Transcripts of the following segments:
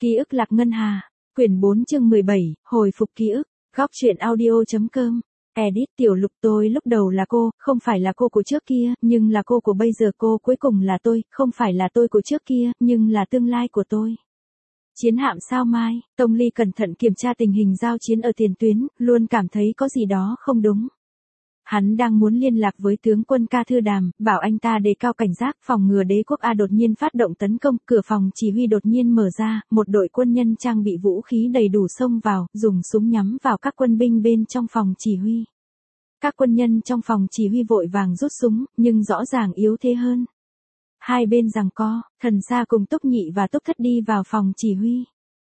Ký ức Lạc Ngân Hà, quyển 4 chương 17, hồi phục ký ức, góc truyện audio.com. Edit Tiểu Lục, tôi lúc đầu là cô, không phải là cô của trước kia, nhưng là cô của bây giờ, cô cuối cùng là tôi, không phải là tôi của trước kia, nhưng là tương lai của tôi. Chiến hạm Sao Mai, Tông Ly cẩn thận kiểm tra tình hình giao chiến ở tiền tuyến, luôn cảm thấy có gì đó không đúng. Hắn đang muốn liên lạc với tướng quân Ca Thư Đàm, bảo anh ta đề cao cảnh giác, phòng ngừa đế quốc A đột nhiên phát động tấn công, cửa phòng chỉ huy đột nhiên mở ra, một đội quân nhân trang bị vũ khí đầy đủ xông vào, dùng súng nhắm vào các quân binh bên trong phòng chỉ huy. Các quân nhân trong phòng chỉ huy vội vàng rút súng, nhưng rõ ràng yếu thế hơn. Hai bên giằng co, Thần Sa cùng Túc Nhị và Túc Thất đi vào phòng chỉ huy.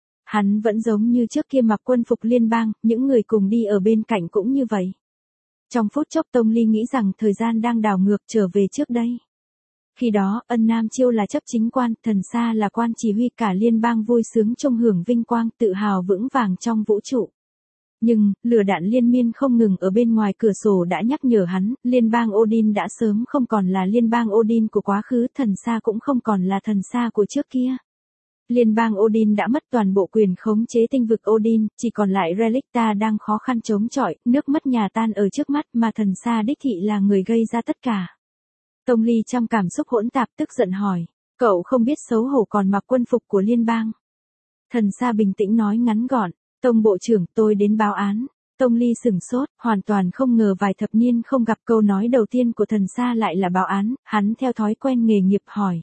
Hắn vẫn giống như trước kia mặc quân phục liên bang, những người cùng đi ở bên cạnh cũng như vậy. Trong phút chốc Tông Ly nghĩ rằng thời gian đang đảo ngược trở về trước đây. Khi đó, Ân Nam Chiêu là chấp chính quan, Thần Sa là quan chỉ huy, cả liên bang vui sướng chung hưởng vinh quang, tự hào vững vàng trong vũ trụ. Nhưng, lửa đạn liên miên không ngừng ở bên ngoài cửa sổ đã nhắc nhở hắn, liên bang Odin đã sớm không còn là liên bang Odin của quá khứ, Thần Sa cũng không còn là Thần Sa của trước kia. Liên bang Odin đã mất toàn bộ quyền khống chế tinh vực Odin, chỉ còn lại Relicta đang khó khăn chống chọi, nước mất nhà tan ở trước mắt, mà Thần Sa đích thị là người gây ra tất cả. Tông Ly trong cảm xúc hỗn tạp tức giận hỏi, cậu không biết xấu hổ còn mặc quân phục của liên bang. Thần Sa bình tĩnh nói ngắn gọn, Tông bộ trưởng, tôi đến báo án. Tông Ly sửng sốt, hoàn toàn không ngờ vài thập niên không gặp câu nói đầu tiên của Thần Sa lại là báo án, hắn theo thói quen nghề nghiệp hỏi.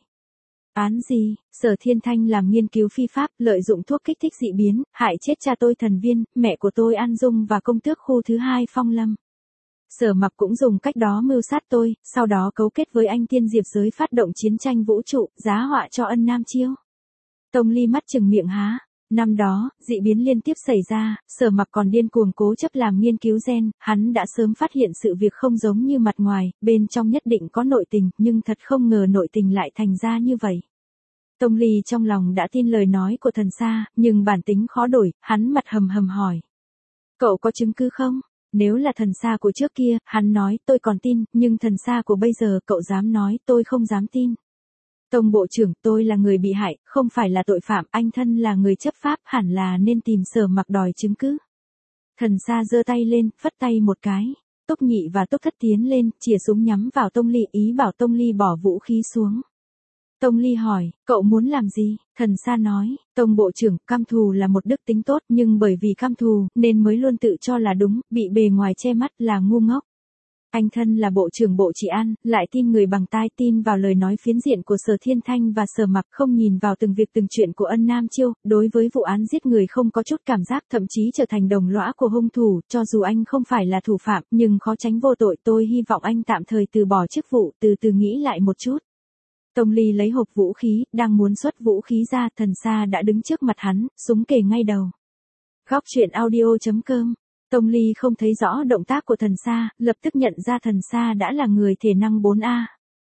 Án gì? Sở Thiên Thanh làm nghiên cứu phi pháp, lợi dụng thuốc kích thích dị biến, hại chết cha tôi Thần Viên, mẹ của tôi An Dung và công tước khu thứ 2 Phong Lâm. Sở Mặc cũng dùng cách đó mưu sát tôi, sau đó cấu kết với anh Tiên Diệp Giới phát động chiến tranh vũ trụ, giá họa cho Ân Nam Chiêu. Tông Ly mắt trừng miệng há. Năm đó, dị biến liên tiếp xảy ra, Sở Mặc còn điên cuồng cố chấp làm nghiên cứu gen, hắn đã sớm phát hiện sự việc không giống như mặt ngoài, bên trong nhất định có nội tình, nhưng thật không ngờ nội tình lại thành ra như vậy. Tông Ly trong lòng đã tin lời nói của Thần Sa, nhưng bản tính khó đổi, hắn mặt hầm hầm hỏi. Cậu có chứng cứ không? Nếu là Thần Sa của trước kia, hắn nói tôi còn tin, nhưng Thần Sa của bây giờ cậu dám nói tôi không dám tin. Tông bộ trưởng, tôi là người bị hại, không phải là tội phạm, anh thân là người chấp pháp, hẳn là nên tìm Sở Mặc đòi chứng cứ. Thần Sa giơ tay lên, phất tay một cái. Túc Nhị và Túc Thất tiến lên, chìa súng nhắm vào Tông Ly, ý bảo Tông Ly bỏ vũ khí xuống. Tông Ly hỏi, cậu muốn làm gì? Thần Sa nói, Tông bộ trưởng, cam thù là một đức tính tốt, nhưng bởi vì cam thù, nên mới luôn tự cho là đúng, bị bề ngoài che mắt là ngu ngốc. Anh thân là bộ trưởng bộ trị an, lại tin người bằng tai, tin vào lời nói phiến diện của Sở Thiên Thanh và Sở Mặc, không nhìn vào từng việc từng chuyện của Ân Nam Chiêu, đối với vụ án giết người không có chút cảm giác, thậm chí trở thành đồng lõa của hung thủ, cho dù anh không phải là thủ phạm, nhưng khó tránh vô tội, tôi hy vọng anh tạm thời từ bỏ chức vụ, từ từ nghĩ lại một chút. Tông Ly lấy hộp vũ khí, đang muốn xuất vũ khí ra, Thần Sa đã đứng trước mặt hắn, súng kề ngay đầu. Góc truyện audio.com. Tông Ly không thấy rõ động tác của Thần Sa, lập tức nhận ra Thần Sa đã là người thể năng 4A.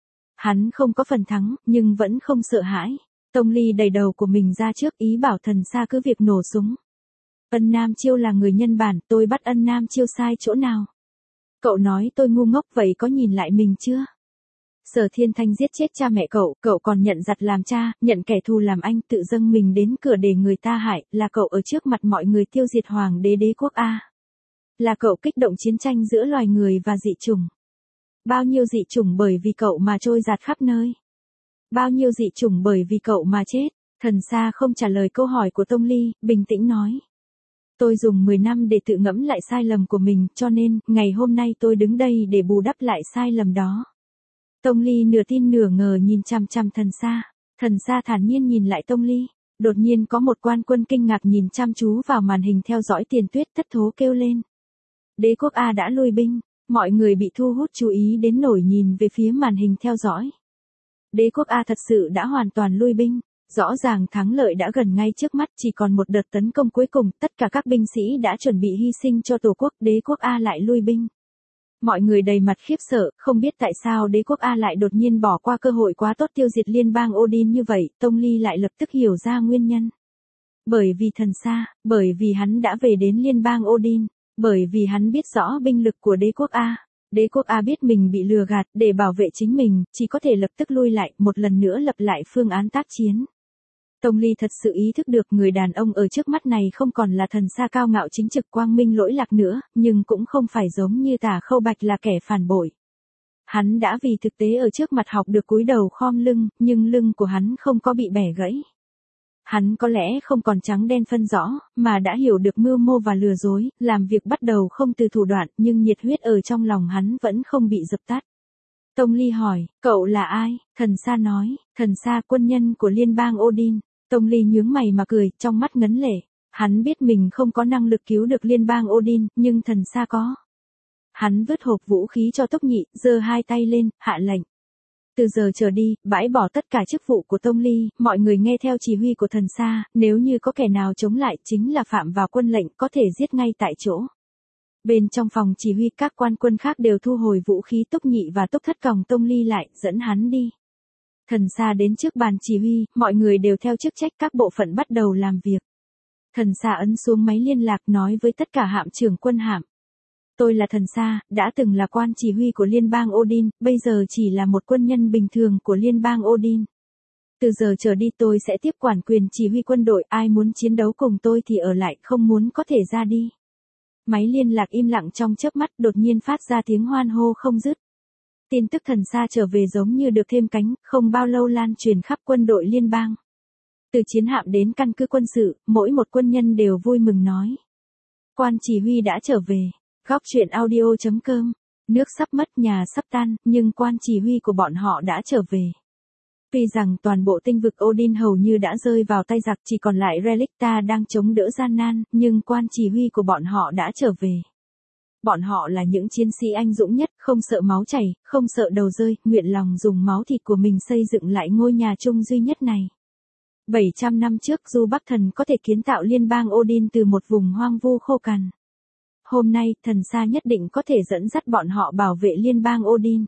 Hắn không có phần thắng, nhưng vẫn không sợ hãi. Tông Ly đẩy đầu của mình ra trước, ý bảo Thần Sa cứ việc nổ súng. Ân Nam Chiêu là người nhân bản, tôi bắt Ân Nam Chiêu sai chỗ nào? Cậu nói tôi ngu ngốc, vậy có nhìn lại mình chưa? Sở Thiên Thanh giết chết cha mẹ cậu còn nhận giặc làm cha, nhận kẻ thù làm anh, tự dâng mình đến cửa để người ta hại, là cậu ở trước mặt mọi người tiêu diệt hoàng đế đế quốc A. Là cậu kích động chiến tranh giữa loài người và dị chủng. Bao nhiêu dị chủng bởi vì cậu mà trôi giạt khắp nơi. Bao nhiêu dị chủng bởi vì cậu mà chết. Thần Sa không trả lời câu hỏi của Tông Ly, bình tĩnh nói. Tôi dùng 10 năm để tự ngẫm lại sai lầm của mình, cho nên, ngày hôm nay tôi đứng đây để bù đắp lại sai lầm đó. Tông Ly nửa tin nửa ngờ nhìn chằm chằm Thần Sa. Thần Sa thản nhiên nhìn lại Tông Ly. Đột nhiên có một quan quân kinh ngạc nhìn chăm chú vào màn hình theo dõi Tiền Tuyết, thất thố kêu lên. Đế quốc A đã lui binh, mọi người bị thu hút chú ý đến nổi nhìn về phía màn hình theo dõi. Đế quốc A thật sự đã hoàn toàn lui binh, rõ ràng thắng lợi đã gần ngay trước mắt, chỉ còn một đợt tấn công cuối cùng, tất cả các binh sĩ đã chuẩn bị hy sinh cho tổ quốc, đế quốc A lại lui binh. Mọi người đầy mặt khiếp sợ, không biết tại sao đế quốc A lại đột nhiên bỏ qua cơ hội quá tốt tiêu diệt liên bang Odin như vậy, Tông Ly lại lập tức hiểu ra nguyên nhân. Bởi vì Thần Sa, bởi vì hắn đã về đến liên bang Odin. Bởi vì hắn biết rõ binh lực của đế quốc A. Đế quốc A biết mình bị lừa gạt, để bảo vệ chính mình, chỉ có thể lập tức lui lại, một lần nữa lập lại phương án tác chiến. Tông Ly thật sự ý thức được người đàn ông ở trước mắt này không còn là thần xa cao ngạo chính trực quang minh lỗi lạc nữa, nhưng cũng không phải giống như Tả Khâu Bạch là kẻ phản bội. Hắn đã vì thực tế ở trước mặt học được cúi đầu khom lưng, nhưng lưng của hắn không có bị bẻ gãy. Hắn có lẽ không còn trắng đen phân rõ, mà đã hiểu được mưu mô và lừa dối, làm việc bắt đầu không từ thủ đoạn, nhưng nhiệt huyết ở trong lòng hắn vẫn không bị dập tắt. Tông Ly hỏi, cậu là ai? Thần Sa nói, thần Sa quân nhân của liên bang Odin. Tông Ly nhướng mày mà cười, trong mắt ngấn lệ. Hắn biết mình không có năng lực cứu được liên bang Odin, nhưng thần Sa có. Hắn vứt hộp vũ khí cho Túc Nhị, giơ hai tay lên, hạ lệnh. Từ giờ trở đi, bãi bỏ tất cả chức vụ của Tông Ly, mọi người nghe theo chỉ huy của thần Sa, nếu như có kẻ nào chống lại chính là phạm vào quân lệnh, có thể giết ngay tại chỗ. Bên trong phòng chỉ huy các quan quân khác đều thu hồi vũ khí. Túc Nhị và Túc Thất còng Tông Ly lại, dẫn hắn đi. Thần Sa đến trước bàn chỉ huy, mọi người đều theo chức trách các bộ phận bắt đầu làm việc. Thần Sa ấn xuống máy liên lạc nói với tất cả hạm trưởng quân hạm. Tôi là thần Sa, đã từng là quan chỉ huy của liên bang Odin, bây giờ chỉ là một quân nhân bình thường của liên bang Odin. Từ giờ trở đi tôi sẽ tiếp quản quyền chỉ huy quân đội, ai muốn chiến đấu cùng tôi thì ở lại, không muốn có thể ra đi. Máy liên lạc im lặng trong chớp mắt, đột nhiên phát ra tiếng hoan hô không dứt. Tin tức thần Sa trở về giống như được thêm cánh, không bao lâu lan truyền khắp quân đội liên bang. Từ chiến hạm đến căn cứ quân sự, mỗi một quân nhân đều vui mừng nói. Quan chỉ huy đã trở về. Góc truyện audio.com. Nước sắp mất, nhà sắp tan, nhưng quan chỉ huy của bọn họ đã trở về. Tuy rằng toàn bộ tinh vực Odin hầu như đã rơi vào tay giặc, chỉ còn lại Relicta đang chống đỡ gian nan, nhưng quan chỉ huy của bọn họ đã trở về. Bọn họ là những chiến sĩ anh dũng nhất, không sợ máu chảy, không sợ đầu rơi, nguyện lòng dùng máu thịt của mình xây dựng lại ngôi nhà chung duy nhất này. 700 năm trước, Du Bắc Thần có thể kiến tạo liên bang Odin từ một vùng hoang vu khô cằn. Hôm nay, thần Sa nhất định có thể dẫn dắt bọn họ bảo vệ liên bang Odin.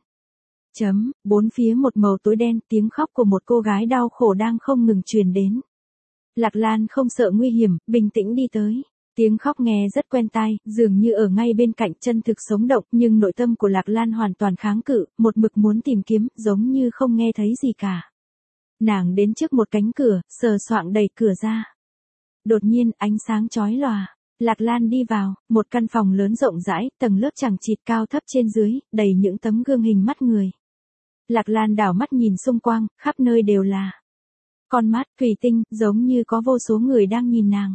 Bốn phía một màu tối đen, tiếng khóc của một cô gái đau khổ đang không ngừng truyền đến. Lạc Lan không sợ nguy hiểm, bình tĩnh đi tới. Tiếng khóc nghe rất quen tai, dường như ở ngay bên cạnh, chân thực sống động, nhưng nội tâm của Lạc Lan hoàn toàn kháng cự, một mực muốn tìm kiếm, giống như không nghe thấy gì cả. Nàng đến trước một cánh cửa, sờ soạng đẩy cửa ra. Đột nhiên, ánh sáng chói lòa. Lạc Lan đi vào, một căn phòng lớn rộng rãi, tầng lớp chằng chịt cao thấp trên dưới, đầy những tấm gương hình mắt người. Lạc Lan đảo mắt nhìn xung quanh, khắp nơi đều là con mắt thủy tinh, giống như có vô số người đang nhìn nàng.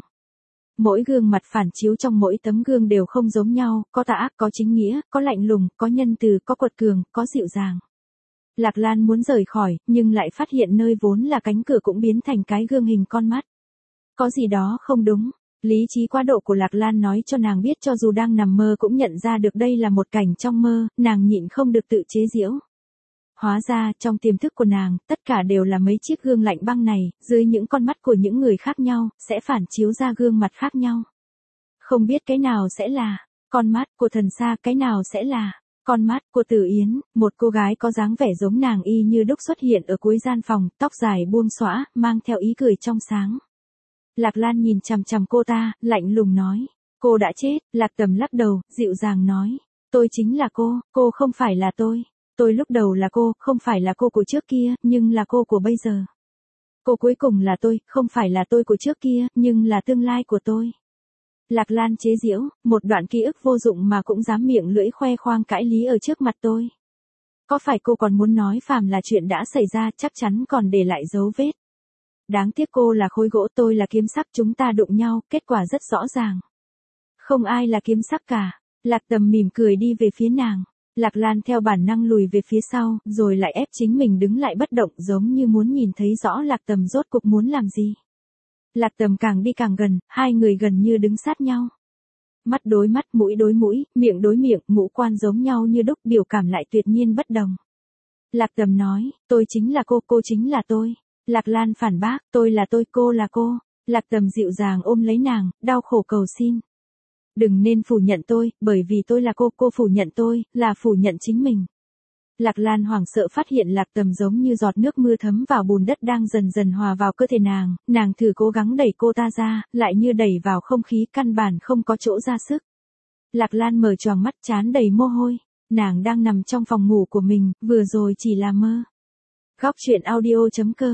Mỗi gương mặt phản chiếu trong mỗi tấm gương đều không giống nhau, có tà ác, có chính nghĩa, có lạnh lùng, có nhân từ, có quật cường, có dịu dàng. Lạc Lan muốn rời khỏi, nhưng lại phát hiện nơi vốn là cánh cửa cũng biến thành cái gương hình con mắt. Có gì đó không đúng. Lý trí quá độ của Lạc Lan nói cho nàng biết cho dù đang nằm mơ cũng nhận ra được đây là một cảnh trong mơ, nàng nhịn không được tự chế giễu. Hóa ra, trong tiềm thức của nàng, tất cả đều là mấy chiếc gương lạnh băng này, dưới những con mắt của những người khác nhau, sẽ phản chiếu ra gương mặt khác nhau. Không biết cái nào sẽ là con mắt của thần Sa, cái nào sẽ là con mắt của Tử Yến, một cô gái có dáng vẻ giống nàng y như đúc xuất hiện ở cuối gian phòng, tóc dài buông xõa, mang theo ý cười trong sáng. Lạc Lan nhìn chằm chằm cô ta, lạnh lùng nói. Cô đã chết. Lạc Tầm lắc đầu, dịu dàng nói. Tôi chính là cô không phải là tôi. Tôi lúc đầu là cô, không phải là cô của trước kia, nhưng là cô của bây giờ. Cô cuối cùng là tôi, không phải là tôi của trước kia, nhưng là tương lai của tôi. Lạc Lan chế giễu, một đoạn ký ức vô dụng mà cũng dám miệng lưỡi khoe khoang cãi lý ở trước mặt tôi. Có phải cô còn muốn nói phàm là chuyện đã xảy ra chắc chắn còn để lại dấu vết. Đáng tiếc cô là khối gỗ, tôi là kiếm sắc, chúng ta đụng nhau, kết quả rất rõ ràng. Không ai là kiếm sắc cả. Lạc Tầm mỉm cười đi về phía nàng. Lạc Lan theo bản năng lùi về phía sau, rồi lại ép chính mình đứng lại bất động, giống như muốn nhìn thấy rõ Lạc Tầm rốt cuộc muốn làm gì. Lạc Tầm càng đi càng gần, hai người gần như đứng sát nhau. Mắt đối mắt, mũi đối mũi, miệng đối miệng, ngũ quan giống nhau như đúc, biểu cảm lại tuyệt nhiên bất đồng. Lạc Tầm nói, tôi chính là cô chính là tôi. Lạc Lan phản bác, tôi là tôi, cô là cô. Lạc Tầm dịu dàng ôm lấy nàng, đau khổ cầu xin. Đừng nên phủ nhận tôi, bởi vì tôi là cô phủ nhận tôi, là phủ nhận chính mình. Lạc Lan hoảng sợ phát hiện Lạc Tầm giống như giọt nước mưa thấm vào bùn đất đang dần dần hòa vào cơ thể nàng thử cố gắng đẩy cô ta ra, lại như đẩy vào không khí, căn bản không có chỗ ra sức. Lạc Lan mở choàng mắt, trán đầy mồ hôi, nàng đang nằm trong phòng ngủ của mình, vừa rồi chỉ là mơ. Góc truyện audio.com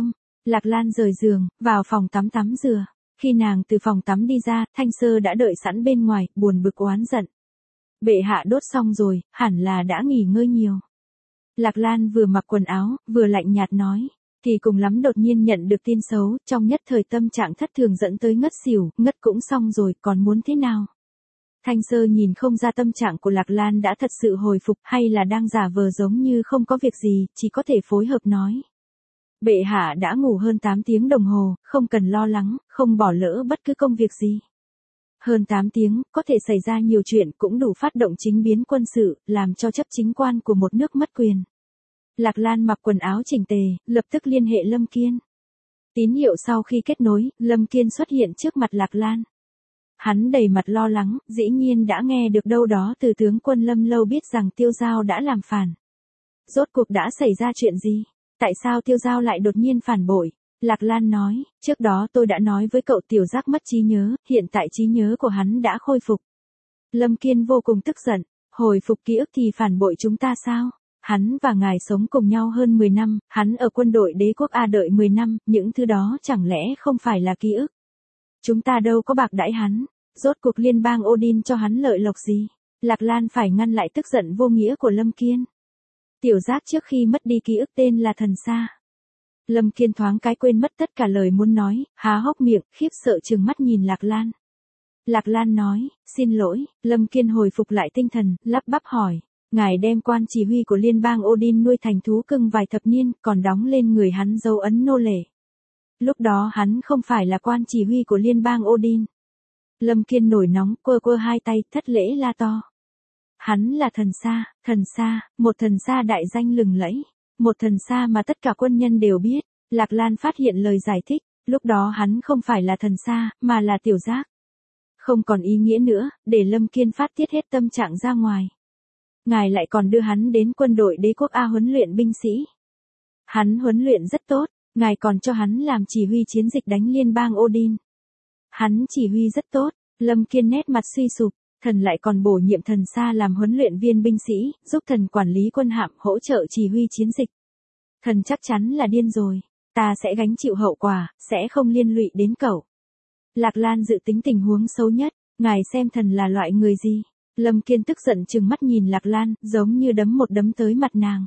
Lạc Lan rời giường, vào phòng tắm tắm rửa. Khi nàng từ phòng tắm đi ra, Thanh Sơ đã đợi sẵn bên ngoài, buồn bực oán giận. Bệ hạ đốt xong rồi, hẳn là đã nghỉ ngơi nhiều. Lạc Lan vừa mặc quần áo, vừa lạnh nhạt nói. Thì cùng lắm đột nhiên nhận được tin xấu, trong nhất thời tâm trạng thất thường dẫn tới ngất xỉu, ngất cũng xong rồi, còn muốn thế nào? Thanh Sơ nhìn không ra tâm trạng của Lạc Lan đã thật sự hồi phục hay là đang giả vờ giống như không có việc gì, chỉ có thể phối hợp nói. Bệ hạ đã ngủ hơn 8 tiếng đồng hồ, không cần lo lắng, không bỏ lỡ bất cứ công việc gì. Hơn 8 tiếng, có thể xảy ra nhiều chuyện cũng đủ phát động chính biến quân sự, làm cho chấp chính quan của một nước mất quyền. Lạc Lan mặc quần áo chỉnh tề, lập tức liên hệ Lâm Kiên. Tín hiệu sau khi kết nối, Lâm Kiên xuất hiện trước mặt Lạc Lan. Hắn đầy mặt lo lắng, dĩ nhiên đã nghe được đâu đó từ tướng quân Lâm Lâu biết rằng Tiêu Giao đã làm phản. Rốt cuộc đã xảy ra chuyện gì? Tại sao Tiêu Giao lại đột nhiên phản bội? Lạc Lan nói, trước đó tôi đã nói với cậu Tiểu Giác mất trí nhớ, hiện tại trí nhớ của hắn đã khôi phục. Lâm Kiên vô cùng tức giận, hồi phục ký ức thì phản bội chúng ta sao? Hắn và ngài sống cùng nhau hơn 10 năm, hắn ở quân đội đế quốc A đợi 10 năm, những thứ đó chẳng lẽ không phải là ký ức? Chúng ta đâu có bạc đãi hắn, rốt cuộc liên bang Odin cho hắn lợi lộc gì? Lạc Lan phải ngăn lại tức giận vô nghĩa của Lâm Kiên. Tiểu Giác trước khi mất đi ký ức tên là Thần Sa. Lâm Kiên thoáng cái quên mất tất cả lời muốn nói, há hốc miệng, khiếp sợ trừng mắt nhìn Lạc Lan. Lạc Lan nói, xin lỗi, Lâm Kiên hồi phục lại tinh thần, lắp bắp hỏi. Ngài đem quan chỉ huy của liên bang Odin nuôi thành thú cưng vài thập niên, còn đóng lên người hắn dấu ấn nô lệ. Lúc đó hắn không phải là quan chỉ huy của liên bang Odin. Lâm Kiên nổi nóng, quơ hai tay, thất lễ la to. Hắn là thần sa, một thần sa đại danh lừng lẫy. Một thần sa mà tất cả quân nhân đều biết. Lạc Lan phát hiện lời giải thích, lúc đó hắn không phải là thần sa, mà là Tiểu Giác. Không còn ý nghĩa nữa, để Lâm Kiên phát tiết hết tâm trạng ra ngoài. Ngài lại còn đưa hắn đến quân đội đế quốc A huấn luyện binh sĩ. Hắn huấn luyện rất tốt, ngài còn cho hắn làm chỉ huy chiến dịch đánh liên bang Odin. Hắn chỉ huy rất tốt, Lâm Kiên nét mặt suy sụp, thần lại còn bổ nhiệm thần sa làm huấn luyện viên binh sĩ, giúp thần quản lý quân hạm, hỗ trợ chỉ huy chiến dịch. Thần chắc chắn là điên rồi, ta sẽ gánh chịu hậu quả, sẽ không liên lụy đến cậu. Lạc Lan dự tính tình huống xấu nhất, ngài xem thần là loại người gì? Lâm Kiên tức giận trừng mắt nhìn Lạc Lan, giống như đấm một đấm tới mặt nàng.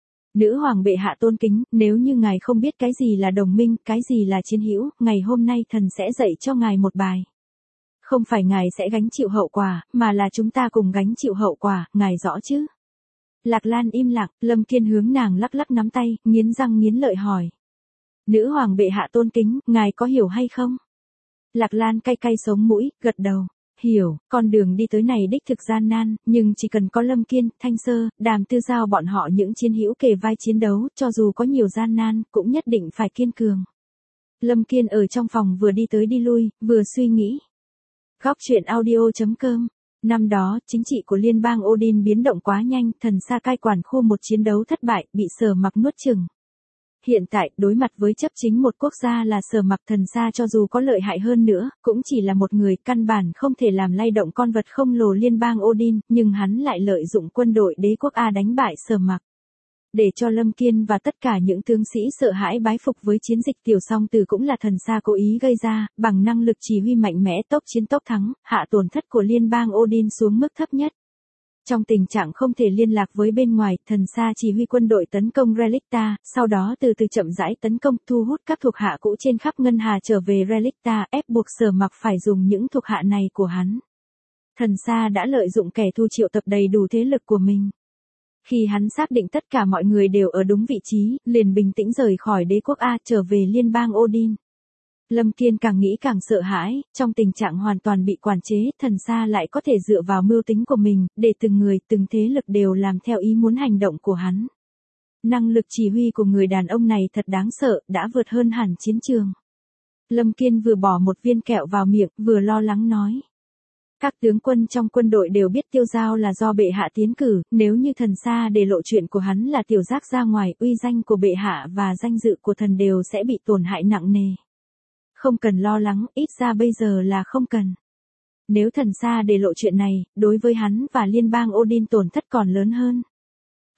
Nữ hoàng bệ hạ tôn kính, nếu như ngài không biết cái gì là đồng minh, cái gì là chiến hữu, ngày hôm nay thần sẽ dạy cho ngài một bài. Không phải ngài sẽ gánh chịu hậu quả, mà là chúng ta cùng gánh chịu hậu quả, ngài rõ chứ? Lạc Lan im lặng, Lâm Kiên hướng nàng lắc lắc nắm tay, nghiến răng nghiến lợi hỏi. Nữ hoàng bệ hạ tôn kính, ngài có hiểu hay không? Lạc Lan cay cay sống mũi, gật đầu. Hiểu, con đường đi tới này đích thực gian nan, nhưng chỉ cần có Lâm Kiên, Thanh Sơ, Đàm Tư Giao bọn họ những chiến hữu kề vai chiến đấu, cho dù có nhiều gian nan, cũng nhất định phải kiên cường. Lâm Kiên ở trong phòng vừa đi tới đi lui, vừa suy nghĩ. Góc truyện audio.com. Năm đó, chính trị của liên bang Odin biến động quá nhanh, thần sa cai quản khu một chiến đấu thất bại, bị Sở Mặc nuốt chửng. Hiện tại, đối mặt với chấp chính một quốc gia là Sở Mặc, thần sa cho dù có lợi hại hơn nữa, cũng chỉ là một người, căn bản không thể làm lay động con vật khổng lồ liên bang Odin, nhưng hắn lại lợi dụng quân đội đế quốc A đánh bại Sở Mặc. Để cho Lâm Kiên và tất cả những tướng sĩ sợ hãi bái phục với chiến dịch Tiểu Song Tử cũng là thần sa cố ý gây ra, bằng năng lực chỉ huy mạnh mẽ tốc chiến tốc thắng, hạ tổn thất của liên bang Odin xuống mức thấp nhất. Trong tình trạng không thể liên lạc với bên ngoài, thần sa chỉ huy quân đội tấn công Relicta, sau đó từ từ chậm rãi tấn công, thu hút các thuộc hạ cũ trên khắp ngân hà trở về Relicta, ép buộc Sở Mặc phải dùng những thuộc hạ này của hắn. Thần sa đã lợi dụng kẻ thù triệu tập đầy đủ thế lực của mình. Khi hắn xác định tất cả mọi người đều ở đúng vị trí, liền bình tĩnh rời khỏi đế quốc A trở về liên bang Odin. Lâm Kiên càng nghĩ càng sợ hãi, trong tình trạng hoàn toàn bị quản chế, thần sa lại có thể dựa vào mưu tính của mình, để từng người, từng thế lực đều làm theo ý muốn hành động của hắn. Năng lực chỉ huy của người đàn ông này thật đáng sợ, đã vượt hơn hẳn chiến trường. Lâm Kiên vừa bỏ một viên kẹo vào miệng, vừa lo lắng nói. Các tướng quân trong quân đội đều biết Tiêu Giao là do bệ hạ tiến cử, nếu như thần sa để lộ chuyện của hắn là Tiểu Giác ra ngoài, uy danh của bệ hạ và danh dự của thần đều sẽ bị tổn hại nặng nề. Không cần lo lắng, ít ra bây giờ là không cần. Nếu thần sa để lộ chuyện này, đối với hắn và liên bang Odin tổn thất còn lớn hơn.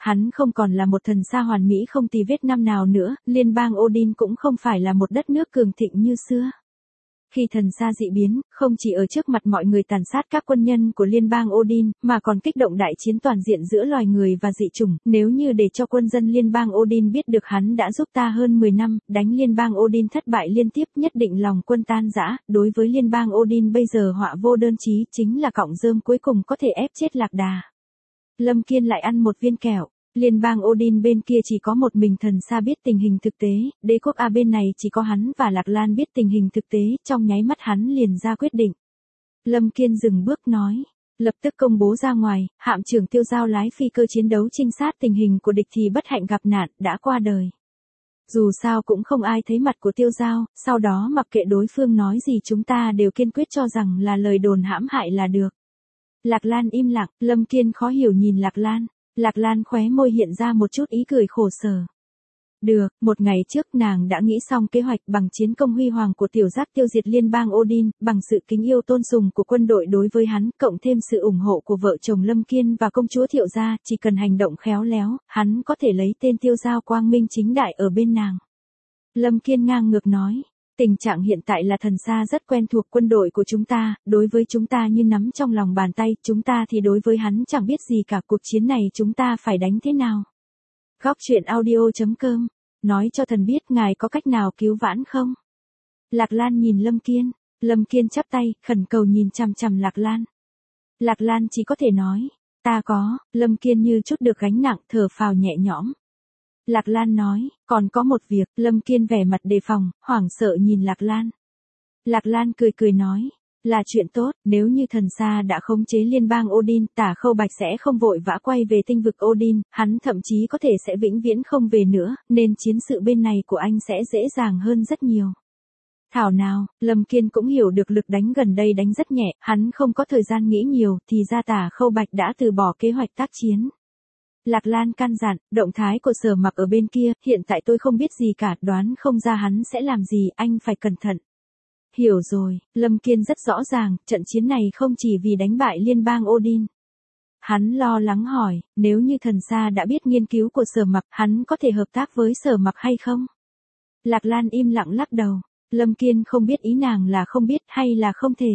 Hắn không còn là một thần xa hoàn mỹ không tì vết năm nào nữa, liên bang Odin cũng không phải là một đất nước cường thịnh như xưa. Khi thần xa dị biến, không chỉ ở trước mặt mọi người tàn sát các quân nhân của liên bang Odin, mà còn kích động đại chiến toàn diện giữa loài người và dị chủng, nếu như để cho quân dân liên bang Odin biết được hắn đã giúp ta hơn 10 năm, đánh liên bang Odin thất bại liên tiếp nhất định lòng quân tan rã, đối với liên bang Odin bây giờ họa vô đơn chí chính là cọng rơm cuối cùng có thể ép chết Lạc Đà. Lâm Kiên lại ăn một viên kẹo. Liên bang Odin bên kia chỉ có một mình thần xa biết tình hình thực tế, đế quốc A bên này chỉ có hắn và Lạc Lan biết tình hình thực tế, trong nháy mắt hắn liền ra quyết định. Lâm Kiên dừng bước nói, lập tức công bố ra ngoài, hạm trưởng Tiêu Giao lái phi cơ chiến đấu trinh sát tình hình của địch thì bất hạnh gặp nạn, đã qua đời. Dù sao cũng không ai thấy mặt của Tiêu Giao, sau đó mặc kệ đối phương nói gì chúng ta đều kiên quyết cho rằng là lời đồn hãm hại là được. Lạc Lan im lặng, Lâm Kiên khó hiểu nhìn Lạc Lan. Lạc Lan khóe môi hiện ra một chút ý cười khổ sở. Được, một ngày trước nàng đã nghĩ xong kế hoạch bằng chiến công huy hoàng của tiểu giác tiêu diệt liên bang Odin, bằng sự kính yêu tôn sùng của quân đội đối với hắn, cộng thêm sự ủng hộ của vợ chồng Lâm Kiên và công chúa Thiệu gia, chỉ cần hành động khéo léo, hắn có thể lấy tên Tiêu Giao quang minh chính đại ở bên nàng. Lâm Kiên ngang ngược nói. Tình trạng hiện tại là thần xa rất quen thuộc quân đội của chúng ta, đối với chúng ta như nắm trong lòng bàn tay, chúng ta thì đối với hắn chẳng biết gì cả, cuộc chiến này chúng ta phải đánh thế nào. Góc truyện audio.com, nói cho thần biết ngài có cách nào cứu vãn không? Lạc Lan nhìn Lâm Kiên chắp tay, khẩn cầu nhìn chằm chằm Lạc Lan. Lạc Lan chỉ có thể nói, ta có, Lâm Kiên như chút được gánh nặng, thở phào nhẹ nhõm. Lạc Lan nói, còn có một việc, Lâm Kiên vẻ mặt đề phòng, hoảng sợ nhìn Lạc Lan. Lạc Lan cười cười nói, là chuyện tốt, nếu như thần xa đã khống chế liên bang Odin, Tả Khâu Bạch sẽ không vội vã quay về tinh vực Odin, hắn thậm chí có thể sẽ vĩnh viễn không về nữa, nên chiến sự bên này của anh sẽ dễ dàng hơn rất nhiều. Thảo nào, Lâm Kiên cũng hiểu được lực đánh gần đây đánh rất nhẹ, hắn không có thời gian nghĩ nhiều, thì ra Tả Khâu Bạch đã từ bỏ kế hoạch tác chiến. Lạc Lan căn dặn, động thái của Sở Mặc ở bên kia, hiện tại tôi không biết gì cả, đoán không ra hắn sẽ làm gì, anh phải cẩn thận. Hiểu rồi, Lâm Kiên rất rõ ràng, trận chiến này không chỉ vì đánh bại liên bang Odin. Hắn lo lắng hỏi, nếu như thần xa đã biết nghiên cứu của Sở Mặc, hắn có thể hợp tác với Sở Mặc hay không? Lạc Lan im lặng lắc đầu, Lâm Kiên không biết ý nàng là không biết hay là không thể.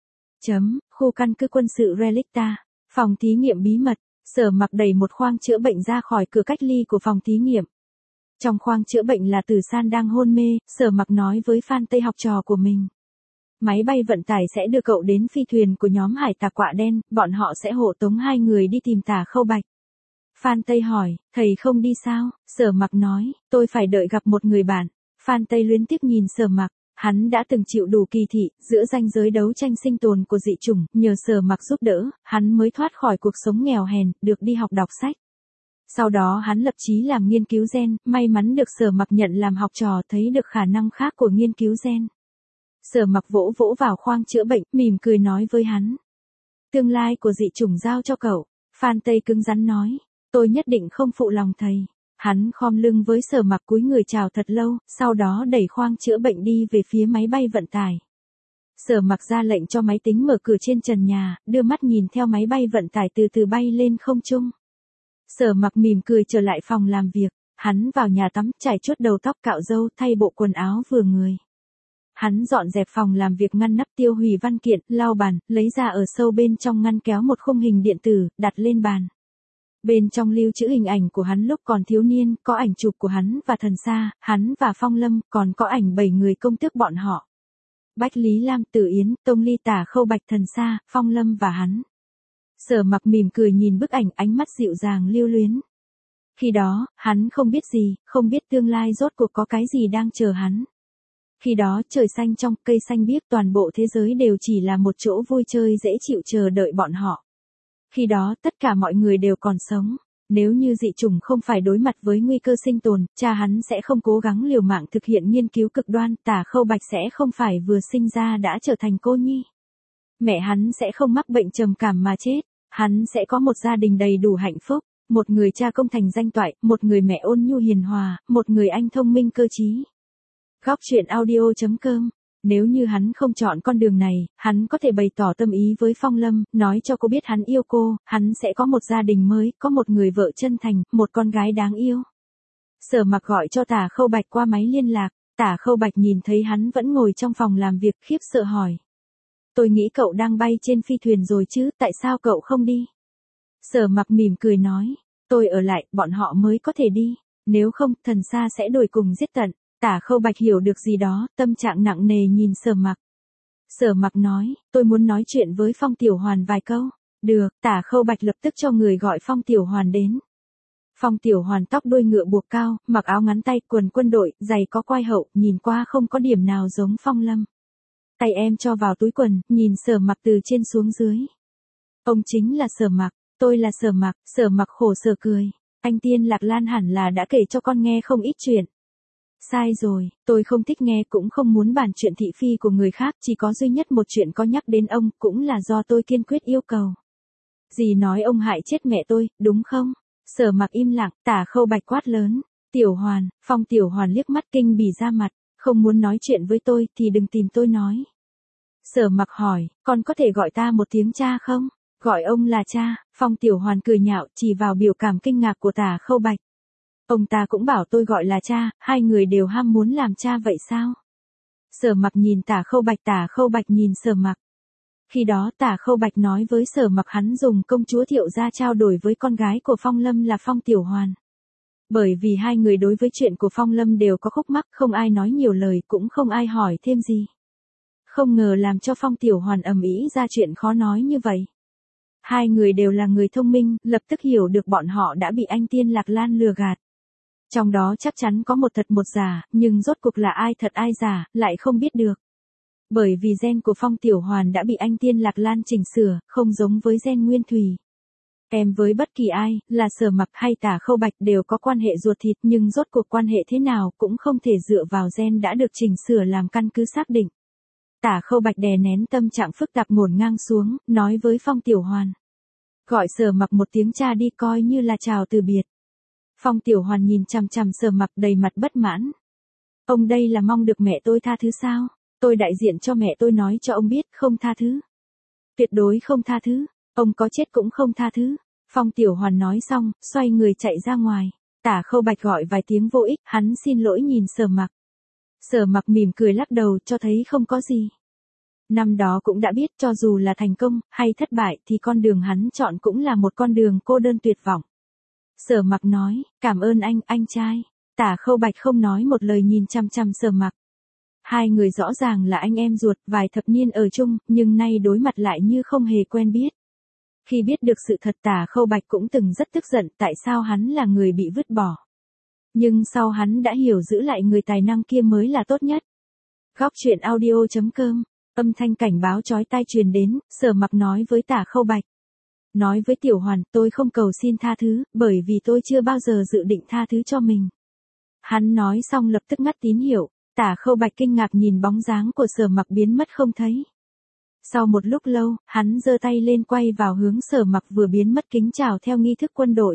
Khu căn cứ quân sự Relicta, phòng thí nghiệm bí mật. Sở Mặc đẩy một khoang chữa bệnh ra khỏi cửa cách ly của phòng thí nghiệm. Trong khoang chữa bệnh là Tử San đang hôn mê, Sở Mặc nói với Phan Tây học trò của mình. Máy bay vận tải sẽ đưa cậu đến phi thuyền của nhóm hải tặc quạ đen, bọn họ sẽ hộ tống hai người đi tìm Tả Khâu Bạch. Phan Tây hỏi, thầy không đi sao? Sở Mặc nói, tôi phải đợi gặp một người bạn. Phan Tây luyến tiếc nhìn Sở Mặc. Hắn đã từng chịu đủ kỳ thị, giữa ranh giới đấu tranh sinh tồn của dị chủng, nhờ Sở Mặc giúp đỡ, hắn mới thoát khỏi cuộc sống nghèo hèn, được đi học đọc sách. Sau đó hắn lập chí làm nghiên cứu gen, may mắn được Sở Mặc nhận làm học trò, thấy được khả năng khác của nghiên cứu gen. Sở Mặc vỗ vỗ vào khoang chữa bệnh, mỉm cười nói với hắn. Tương lai của dị chủng giao cho cậu. Phan Tây cứng rắn nói, tôi nhất định không phụ lòng thầy. Hắn khom lưng với Sở Mặc cúi người chào thật lâu, sau đó đẩy khoang chữa bệnh đi về phía máy bay vận tải. Sở Mặc ra lệnh cho máy tính mở cửa trên trần nhà, đưa mắt nhìn theo máy bay vận tải từ từ bay lên không trung. Sở Mặc mỉm cười trở lại phòng làm việc, hắn vào nhà tắm, chải chuốt đầu tóc cạo râu, thay bộ quần áo vừa người. Hắn dọn dẹp phòng làm việc, ngăn nắp, tiêu hủy văn kiện, lau bàn, lấy ra ở sâu bên trong ngăn kéo một khung hình điện tử, đặt lên bàn. Bên trong lưu trữ hình ảnh của hắn lúc còn thiếu niên, có ảnh chụp của hắn và thần xa, hắn và Phong Lâm, còn có ảnh 7 người công tước bọn họ. Bách Lý Lam, Tử Yến, Tông Ly, Tả Khâu Bạch, thần xa, Phong Lâm và hắn. Sở Mặc mỉm cười nhìn bức ảnh, ánh mắt dịu dàng lưu luyến. Khi đó, hắn không biết gì, không biết tương lai rốt cuộc có cái gì đang chờ hắn. Khi đó trời xanh trong, cây xanh biếc, toàn bộ thế giới đều chỉ là một chỗ vui chơi dễ chịu chờ đợi bọn họ. Khi đó tất cả mọi người đều còn sống. Nếu như dị chủng không phải đối mặt với nguy cơ sinh tồn, cha hắn sẽ không cố gắng liều mạng thực hiện nghiên cứu cực đoan, Tả Khâu Bạch sẽ không phải vừa sinh ra đã trở thành cô nhi. Mẹ hắn sẽ không mắc bệnh trầm cảm mà chết, hắn sẽ có một gia đình đầy đủ hạnh phúc, một người cha công thành danh toại, một người mẹ ôn nhu hiền hòa, một người anh thông minh cơ trí. Góc truyện audio.com Nếu như hắn không chọn con đường này, hắn có thể bày tỏ tâm ý với Phong Lâm, nói cho cô biết hắn yêu cô, hắn sẽ có một gia đình mới, có một người vợ chân thành, một con gái đáng yêu. Sở Mặc gọi cho Tả Khâu Bạch qua máy liên lạc, Tả Khâu Bạch nhìn thấy hắn vẫn ngồi trong phòng làm việc khiếp sợ hỏi. Tôi nghĩ cậu đang bay trên phi thuyền rồi chứ, tại sao cậu không đi? Sở Mặc mỉm cười nói, tôi ở lại, bọn họ mới có thể đi, nếu không, thần xa sẽ đuổi cùng giết tận. Tả Khâu Bạch hiểu được gì đó, tâm trạng nặng nề nhìn Sở Mặc. Sở Mặc nói, tôi muốn nói chuyện với Phong Tiểu Hoàn vài câu. Được, Tả Khâu Bạch lập tức cho người gọi Phong Tiểu Hoàn đến. Phong Tiểu Hoàn tóc đuôi ngựa buộc cao, mặc áo ngắn tay, quần quân đội, giày có quai hậu, nhìn qua không có điểm nào giống Phong Lâm. Tay em cho vào túi quần, nhìn Sở Mặc từ trên xuống dưới. Ông chính là Sở Mặc, tôi là Sở Mặc. Sở Mặc khổ sở cười. Anh Tiên Lạc Lan hẳn là đã kể cho con nghe không ít chuyện. Sai rồi, tôi không thích nghe cũng không muốn bàn chuyện thị phi của người khác, chỉ có duy nhất một chuyện có nhắc đến ông, cũng là do tôi kiên quyết yêu cầu. Dì nói ông hại chết mẹ tôi, đúng không? Sở Mặc im lặng, Tả Khâu Bạch quát lớn. Tiểu Hoàn, Phong Tiểu Hoàn liếc mắt kinh bỉ ra mặt, không muốn nói chuyện với tôi thì đừng tìm tôi nói. Sở Mặc hỏi, con có thể gọi ta một tiếng cha không? Gọi ông là cha. Phong Tiểu Hoàn cười nhạo, chỉ vào biểu cảm kinh ngạc của Tả Khâu Bạch. Ông ta cũng bảo tôi gọi là cha, hai người đều ham muốn làm cha vậy sao? Sở Mặc nhìn Tả Khâu Bạch, Tả Khâu Bạch nhìn Sở Mặc. Khi đó Tả Khâu Bạch nói với Sở Mặc hắn dùng công chúa Thiệu gia trao đổi với con gái của Phong Lâm là Phong Tiểu Hoàn. Bởi vì hai người đối với chuyện của Phong Lâm đều có khúc mắc, không ai nói nhiều lời, cũng không ai hỏi thêm gì. Không ngờ làm cho Phong Tiểu Hoàn ầm ĩ ra chuyện khó nói như vậy. Hai người đều là người thông minh, lập tức hiểu được bọn họ đã bị anh Tiên Lạc Lan lừa gạt. Trong đó chắc chắn có một thật một giả, nhưng rốt cuộc là ai thật ai giả, lại không biết được. Bởi vì gen của Phong Tiểu Hoàn đã bị anh Tiên Lạc Lan chỉnh sửa, không giống với gen Nguyên Thủy. Em với bất kỳ ai, là Sở Mặc hay Tả Khâu Bạch đều có quan hệ ruột thịt, nhưng rốt cuộc quan hệ thế nào cũng không thể dựa vào gen đã được chỉnh sửa làm căn cứ xác định. Tả Khâu Bạch đè nén tâm trạng phức tạp ngổn ngang xuống, nói với Phong Tiểu Hoàn. Gọi Sở Mặc một tiếng cha đi, coi như là chào từ biệt. Phong Tiểu Hoàn nhìn chằm chằm Sở Mặc đầy mặt bất mãn. Ông đây là mong được mẹ tôi tha thứ sao? Tôi đại diện cho mẹ tôi nói cho ông biết, không tha thứ. Tuyệt đối không tha thứ, ông có chết cũng không tha thứ. Phong Tiểu Hoàn nói xong, xoay người chạy ra ngoài. Tả Khâu Bạch gọi vài tiếng vô ích, hắn xin lỗi nhìn Sở Mặc. Sở Mặc mỉm cười lắc đầu, cho thấy không có gì. Năm đó cũng đã biết cho dù là thành công, hay thất bại thì con đường hắn chọn cũng là một con đường cô đơn tuyệt vọng. Sở Mặc nói, cảm ơn anh trai. Tả Khâu Bạch không nói một lời nhìn chăm chăm Sở Mặc. Hai người rõ ràng là anh em ruột, vài thập niên ở chung, nhưng nay đối mặt lại như không hề quen biết. Khi biết được sự thật Tả Khâu Bạch cũng từng rất tức giận tại sao hắn là người bị vứt bỏ. Nhưng sau hắn đã hiểu giữ lại người tài năng kia mới là tốt nhất. Góc truyện audio.com, âm thanh cảnh báo chói tai truyền đến, Sở Mặc nói với Tả Khâu Bạch. Nói với Tiểu Hoàn, tôi không cầu xin tha thứ, bởi vì tôi chưa bao giờ dự định tha thứ cho mình. Hắn nói xong lập tức ngắt tín hiệu, Tả Khâu Bạch kinh ngạc nhìn bóng dáng của Sở Mặc biến mất không thấy. Sau một lúc lâu, hắn giơ tay lên quay vào hướng Sở Mặc vừa biến mất kính chào theo nghi thức quân đội.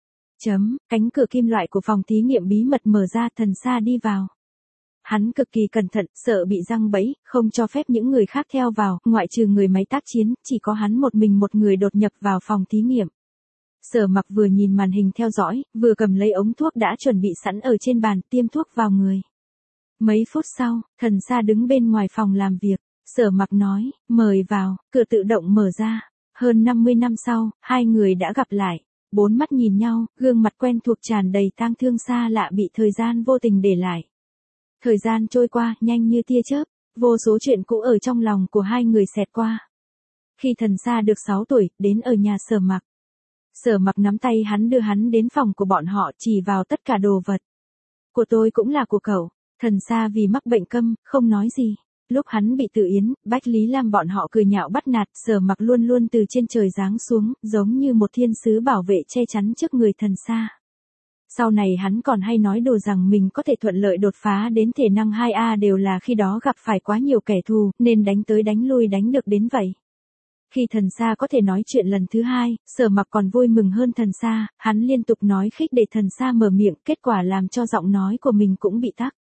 Cánh cửa kim loại của phòng thí nghiệm bí mật mở ra, Thần Sa đi vào. Hắn cực kỳ cẩn thận, sợ bị giăng bẫy, không cho phép những người khác theo vào, ngoại trừ người máy tác chiến, chỉ có hắn một mình một người đột nhập vào phòng thí nghiệm. Sở Mặc vừa nhìn màn hình theo dõi, vừa cầm lấy ống thuốc đã chuẩn bị sẵn ở trên bàn, tiêm thuốc vào người. Mấy phút sau, Thần Sa đứng bên ngoài phòng làm việc. Sở Mặc nói, mời vào, cửa tự động mở ra. Hơn 50 năm sau, hai người đã gặp lại. Bốn mắt nhìn nhau, gương mặt quen thuộc tràn đầy tang thương xa lạ bị thời gian vô tình để lại. Thời gian trôi qua, nhanh như tia chớp, vô số chuyện cũ ở trong lòng của hai người xẹt qua. Khi Thần Sa được 6 tuổi, đến ở nhà Sở Mặc. Sở Mặc nắm tay hắn đưa hắn đến phòng của bọn họ, chỉ vào tất cả đồ vật. Của tôi cũng là của cậu. Thần Sa vì mắc bệnh câm, không nói gì. Lúc hắn bị Tự Yến, Bách Lý Lam bọn họ cười nhạo bắt nạt, Sở Mặc luôn luôn từ trên trời giáng xuống, giống như một thiên sứ bảo vệ che chắn trước người Thần Sa. Sau này hắn còn hay nói đùa rằng mình có thể thuận lợi đột phá đến thể năng 2A đều là khi đó gặp phải quá nhiều kẻ thù, nên đánh tới đánh lui đánh được đến vậy. Khi Thần Sa có thể nói chuyện lần thứ hai, Sở Mặc còn vui mừng hơn Thần Sa, hắn liên tục nói khích để Thần Sa mở miệng, kết quả làm cho giọng nói của mình cũng bị tắc.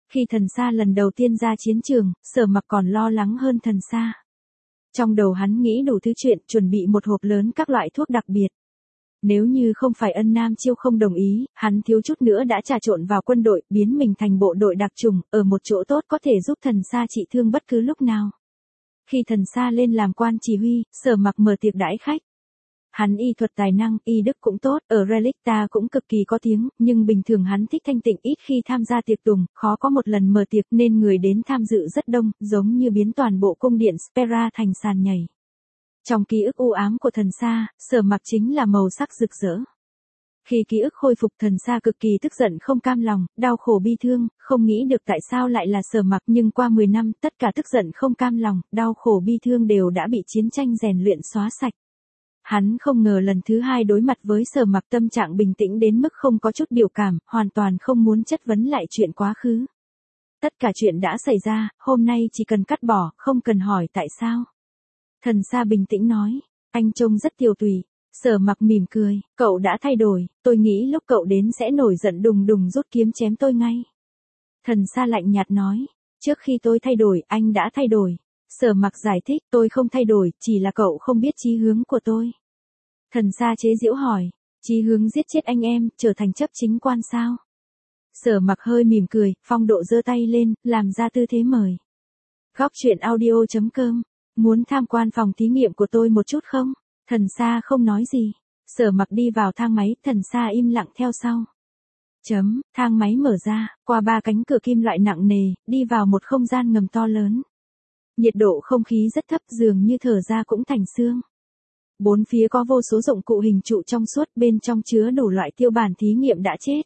Khi Thần Sa lần đầu tiên ra chiến trường, Sở Mặc còn lo lắng hơn Thần Sa. Trong đầu hắn nghĩ đủ thứ chuyện, chuẩn bị một hộp lớn các loại thuốc đặc biệt. Nếu như không phải Ân Nam Chiêu không đồng ý, hắn thiếu chút nữa đã trà trộn vào quân đội, biến mình thành bộ đội đặc trùng, ở một chỗ tốt có thể giúp Thần Sa trị thương bất cứ lúc nào. Khi Thần Sa lên làm quan chỉ huy, Sở Mặc mở tiệc đãi khách. Hắn y thuật tài năng, y đức cũng tốt, ở Relicta cũng cực kỳ có tiếng, nhưng bình thường hắn thích thanh tịnh, ít khi tham gia tiệc tùng, khó có một lần mở tiệc nên người đến tham dự rất đông, giống như biến toàn bộ cung điện Spera thành sàn nhảy. Trong ký ức u ám của Thần Sa, Sở Mặc chính là màu sắc rực rỡ. Khi ký ức khôi phục, Thần Sa cực kỳ tức giận, không cam lòng, đau khổ bi thương, không nghĩ được tại sao lại là Sở Mặc, nhưng qua 10 năm, tất cả tức giận không cam lòng, đau khổ bi thương đều đã bị chiến tranh rèn luyện xóa sạch. Hắn không ngờ lần thứ hai đối mặt với Sở Mặc tâm trạng bình tĩnh đến mức không có chút biểu cảm, hoàn toàn không muốn chất vấn lại chuyện quá khứ. Tất cả chuyện đã xảy ra, hôm nay chỉ cần cắt bỏ, không cần hỏi tại sao. Thần Sa bình tĩnh nói, anh trông rất tiều tùy. Sở Mặc mỉm cười, cậu đã thay đổi, tôi nghĩ lúc cậu đến sẽ nổi giận đùng đùng rút kiếm chém tôi ngay. Thần Sa lạnh nhạt nói, trước khi tôi thay đổi, anh đã thay đổi. Sở Mặc giải thích, tôi không thay đổi, chỉ là cậu không biết chí hướng của tôi. Thần Sa chế giễu hỏi, chí hướng giết chết anh em, trở thành chấp chính quan sao? Sở Mặc hơi mỉm cười, phong độ giơ tay lên, làm ra tư thế mời. Góc truyện audio.com, muốn tham quan phòng thí nghiệm của tôi một chút không? Thần Sa không nói gì. Sở Mặc đi vào thang máy, Thần Sa im lặng theo sau. Thang máy mở ra, qua 3 cánh cửa kim loại nặng nề, đi vào một không gian ngầm to lớn. Nhiệt độ không khí rất thấp, dường như thở ra cũng thành xương. Bốn phía có vô số dụng cụ hình trụ trong suốt, bên trong chứa đủ loại tiêu bản thí nghiệm đã chết.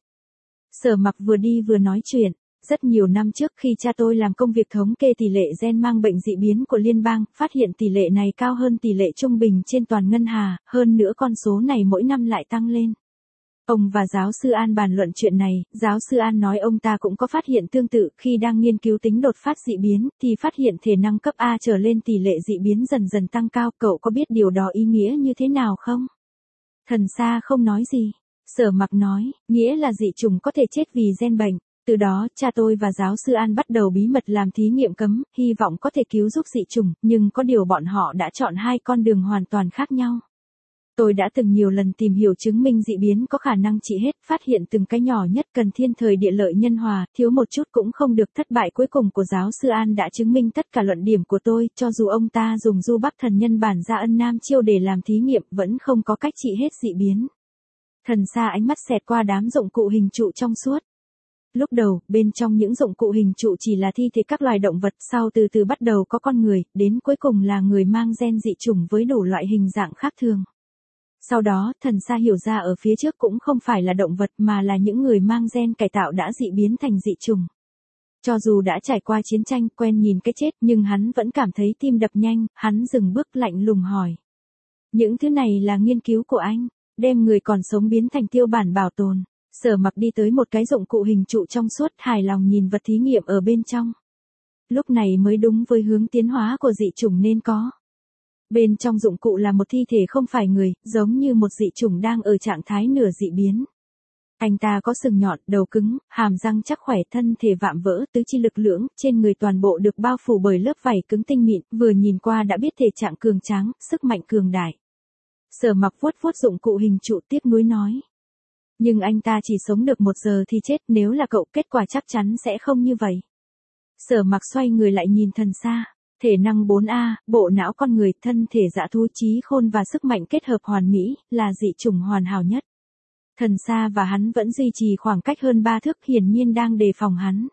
Sở Mặc vừa đi vừa nói chuyện. Rất nhiều năm trước khi cha tôi làm công việc thống kê tỷ lệ gen mang bệnh dị biến của liên bang, phát hiện tỷ lệ này cao hơn tỷ lệ trung bình trên toàn ngân hà, hơn nữa con số này mỗi năm lại tăng lên. Ông và giáo sư An bàn luận chuyện này, giáo sư An nói ông ta cũng có phát hiện tương tự, khi đang nghiên cứu tính đột phát dị biến, thì phát hiện thể năng cấp A trở lên tỷ lệ dị biến dần dần tăng cao, cậu có biết điều đó ý nghĩa như thế nào không? Thần Sa không nói gì. Sở Mặc nói, nghĩa là dị chủng có thể chết vì gen bệnh. Từ đó, cha tôi và giáo sư An bắt đầu bí mật làm thí nghiệm cấm, hy vọng có thể cứu giúp dị chủng, nhưng có điều bọn họ đã chọn hai con đường hoàn toàn khác nhau. Tôi đã từng nhiều lần tìm hiểu chứng minh dị biến có khả năng trị hết, phát hiện từng cái nhỏ nhất cần thiên thời địa lợi nhân hòa, thiếu một chút cũng không được. Thất bại cuối cùng của giáo sư An đã chứng minh tất cả luận điểm của tôi, cho dù ông ta dùng du bắc thần nhân bản ra Ân Nam Chiêu để làm thí nghiệm, vẫn không có cách trị hết dị biến. Thần Sa ánh mắt xẹt qua đám dụng cụ hình trụ trong suốt. Lúc đầu, bên trong những dụng cụ hình trụ chỉ là thi thể các loài động vật, sau từ từ bắt đầu có con người, đến cuối cùng là người mang gen dị chủng với đủ loại hình dạng khác thường. Sau đó, Thần Sa hiểu ra ở phía trước cũng không phải là động vật mà là những người mang gen cải tạo đã dị biến thành dị chủng. Cho dù đã trải qua chiến tranh, quen nhìn cái chết, nhưng hắn vẫn cảm thấy tim đập nhanh, hắn dừng bước lạnh lùng hỏi. Những thứ này là nghiên cứu của anh, đem người còn sống biến thành tiêu bản bảo tồn. Sở Mặc đi tới một cái dụng cụ hình trụ trong suốt, hài lòng nhìn vật thí nghiệm ở bên trong. Lúc này mới đúng với hướng tiến hóa của dị chủng nên có. Bên trong dụng cụ là một thi thể không phải người, giống như một dị chủng đang ở trạng thái nửa dị biến. Anh ta có sừng nhọn, đầu cứng, hàm răng chắc khỏe, thân thể vạm vỡ, tứ chi lực lưỡng, trên người toàn bộ được bao phủ bởi lớp vảy cứng tinh mịn, vừa nhìn qua đã biết thể trạng cường tráng, sức mạnh cường đại. Sở Mặc vuốt vuốt dụng cụ hình trụ, tiếc nuối nói. Nhưng anh ta chỉ sống được 1 giờ thì chết, nếu là cậu kết quả chắc chắn sẽ không như vậy. Sở Mặc xoay người lại nhìn Thần Sa. Thể năng 4A, bộ não con người, thân thể dã thú, trí khôn và sức mạnh kết hợp hoàn mỹ, là dị chủng hoàn hảo nhất. Thần Sa và hắn vẫn duy trì khoảng cách hơn 3 thước, hiển nhiên đang đề phòng hắn.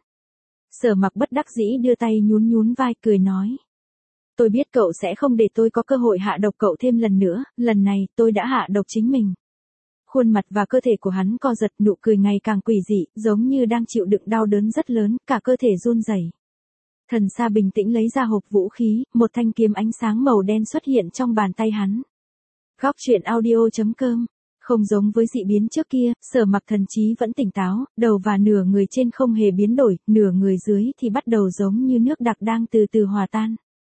Sở Mặc bất đắc dĩ đưa tay nhún nhún vai, cười nói. Tôi biết cậu sẽ không để tôi có cơ hội hạ độc cậu thêm lần nữa, lần này tôi đã hạ độc chính mình. Khuôn mặt và cơ thể của hắn co giật, nụ cười ngày càng quỷ dị, giống như đang chịu đựng đau đớn rất lớn, cả cơ thể run rẩy. Thần Sa bình tĩnh lấy ra hộp vũ khí, một thanh kiếm ánh sáng màu đen xuất hiện trong bàn tay hắn. Góc truyện audio.com, không giống với dị biến trước kia, Sở Mặc thần trí vẫn tỉnh táo, đầu và nửa người trên không hề biến đổi, nửa người dưới thì bắt đầu giống như nước đặc đang từ từ hòa tan.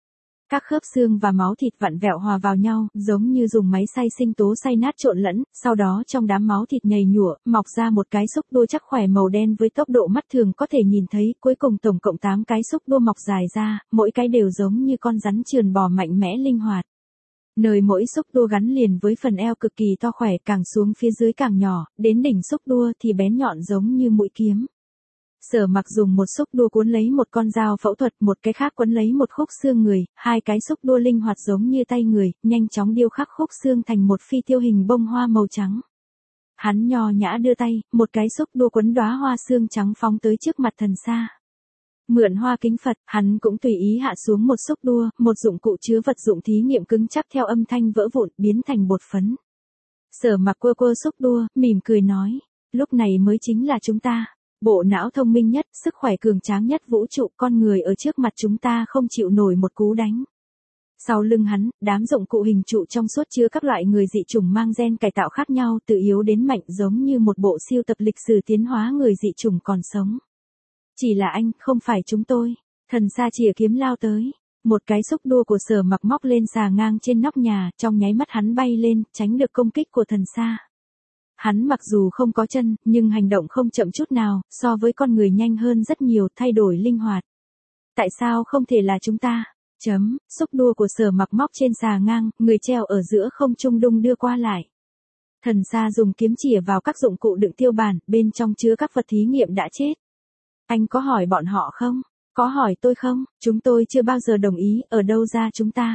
Các khớp xương và máu thịt vặn vẹo hòa vào nhau, giống như dùng máy xay sinh tố xay nát trộn lẫn, sau đó trong đám máu thịt nhầy nhụa, mọc ra một cái xúc đua chắc khỏe màu đen với tốc độ mắt thường có thể nhìn thấy, cuối cùng tổng cộng 8 cái xúc đua mọc dài ra, mỗi cái đều giống như con rắn trườn bò mạnh mẽ linh hoạt. Nơi mỗi xúc đua gắn liền với phần eo cực kỳ to khỏe, càng xuống phía dưới càng nhỏ, đến đỉnh xúc đua thì bén nhọn giống như mũi kiếm. Sở Mặc dùng một xúc đua cuốn lấy một con dao phẫu thuật, một cái khác cuốn lấy một khúc xương người, hai cái xúc đua linh hoạt giống như tay người, nhanh chóng điêu khắc khúc xương thành một phi tiêu hình bông hoa màu trắng. Hắn nho nhã đưa tay, một cái xúc đua cuốn đóa hoa xương trắng phóng tới trước mặt Thần Sa. Mượn hoa kính Phật, hắn cũng tùy ý hạ xuống một xúc đua, một dụng cụ chứa vật dụng thí nghiệm cứng chắc theo âm thanh vỡ vụn, biến thành bột phấn. Sở Mặc quơ quơ xúc đua, mỉm cười nói, lúc này mới chính là chúng ta. Bộ não thông minh nhất, sức khỏe cường tráng nhất vũ trụ, con người ở trước mặt chúng ta không chịu nổi một cú đánh. Sau lưng hắn, đám dụng cụ hình trụ trong suốt chứa các loại người dị chủng mang gen cải tạo khác nhau, từ yếu đến mạnh, giống như một bộ siêu tập lịch sử tiến hóa người dị chủng còn sống. Chỉ là anh, không phải chúng tôi. Thần Sa chìa kiếm lao tới. Một cái xúc đua của Sở Mặc móc lên xà ngang trên nóc nhà, trong nháy mắt hắn bay lên, tránh được công kích của Thần Sa. Hắn mặc dù không có chân, nhưng hành động không chậm chút nào, so với con người nhanh hơn rất nhiều, thay đổi linh hoạt. Tại sao không thể là chúng ta? Xúc đua của Sở Mặc móc trên xà ngang, người treo ở giữa không trung đung đưa qua lại. Thần Sa dùng kiếm chĩa vào các dụng cụ đựng tiêu bản, bên trong chứa các vật thí nghiệm đã chết. Anh có hỏi bọn họ không? Có hỏi tôi không? Chúng tôi chưa bao giờ đồng ý, ở đâu ra chúng ta?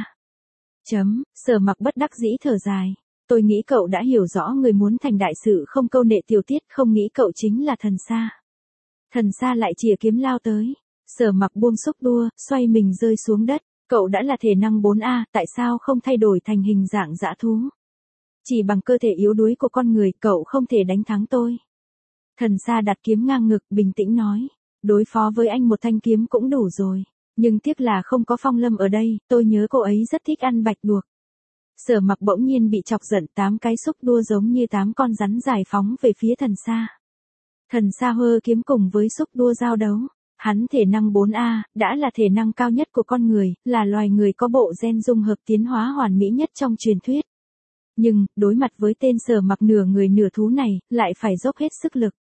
Sở Mặc bất đắc dĩ thở dài. Tôi nghĩ cậu đã hiểu rõ người muốn thành đại sự không câu nệ tiểu tiết, không nghĩ cậu chính là Thần Sa. Thần Sa lại chìa kiếm lao tới. Sở Mặc buông xúc đua, xoay mình rơi xuống đất. Cậu đã là thể năng 4A, tại sao không thay đổi thành hình dạng dã thú? Chỉ bằng cơ thể yếu đuối của con người, cậu không thể đánh thắng tôi. Thần Sa đặt kiếm ngang ngực, bình tĩnh nói. Đối phó với anh một thanh kiếm cũng đủ rồi. Nhưng tiếc là không có Phong Lâm ở đây, tôi nhớ cô ấy rất thích ăn bạch luộc. Sở Mặc bỗng nhiên bị chọc giận, 8 cái xúc đua giống như 8 con rắn dài phóng về phía Thần Sa. Thần Sa hơ kiếm cùng với xúc đua giao đấu. Hắn thể năng 4A, đã là thể năng cao nhất của con người, là loài người có bộ gen dung hợp tiến hóa hoàn mỹ nhất trong truyền thuyết. Nhưng, đối mặt với tên Sở Mặc nửa người nửa thú này, lại phải dốc hết sức lực.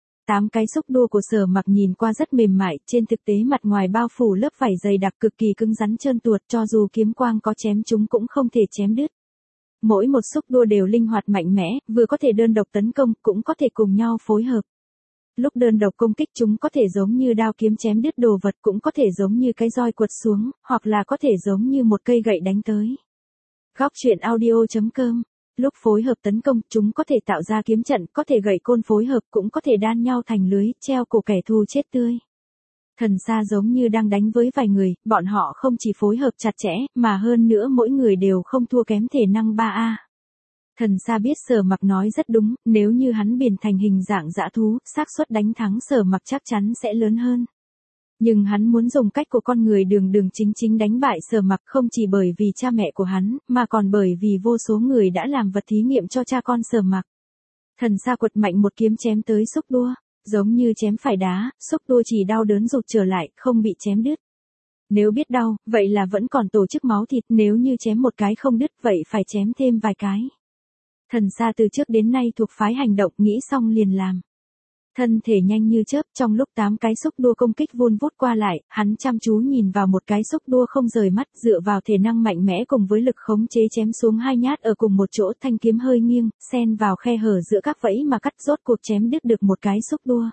8 cái xúc đua của Sở Mặc nhìn qua rất mềm mại, trên thực tế mặt ngoài bao phủ lớp vảy dày đặc cực kỳ cứng rắn trơn tuột, cho dù kiếm quang có chém chúng cũng không thể chém đứt. Mỗi một xúc đua đều linh hoạt mạnh mẽ, vừa có thể đơn độc tấn công, cũng có thể cùng nhau phối hợp. Lúc đơn độc công kích chúng có thể giống như đao kiếm chém đứt đồ vật, cũng có thể giống như cái roi quật xuống, hoặc là có thể giống như một cây gậy đánh tới. Góc truyện audio.com. Lúc phối hợp tấn công, chúng có thể tạo ra kiếm trận, có thể gậy côn phối hợp, cũng có thể đan nhau thành lưới, treo cổ kẻ thù chết tươi. Thần Sa giống như đang đánh với vài người, bọn họ không chỉ phối hợp chặt chẽ, mà hơn nữa mỗi người đều không thua kém thể năng 3A. Thần Sa biết Sở Mặc nói rất đúng, nếu như hắn biến thành hình dạng dã thú, xác suất đánh thắng Sở Mặc chắc chắn sẽ lớn hơn. Nhưng hắn muốn dùng cách của con người đường đường chính chính đánh bại Sở Mặc, không chỉ bởi vì cha mẹ của hắn, mà còn bởi vì vô số người đã làm vật thí nghiệm cho cha con Sở Mặc. Thần Sa quật mạnh một kiếm chém tới xúc đua, giống như chém phải đá, xúc đua chỉ đau đớn rụt trở lại, không bị chém đứt. Nếu biết đau, vậy là vẫn còn tổ chức máu thịt, nếu như chém một cái không đứt, vậy phải chém thêm vài cái. Thần Sa từ trước đến nay thuộc phái hành động, nghĩ xong liền làm. Thân thể nhanh như chớp, trong lúc 8 cái xúc đua công kích vun vút qua lại, hắn chăm chú nhìn vào một cái xúc đua không rời mắt, dựa vào thể năng mạnh mẽ cùng với lực khống chế chém xuống 2 nhát ở cùng một chỗ, thanh kiếm hơi nghiêng, xen vào khe hở giữa các vẫy mà cắt, rốt cuộc chém đứt được một cái xúc đua.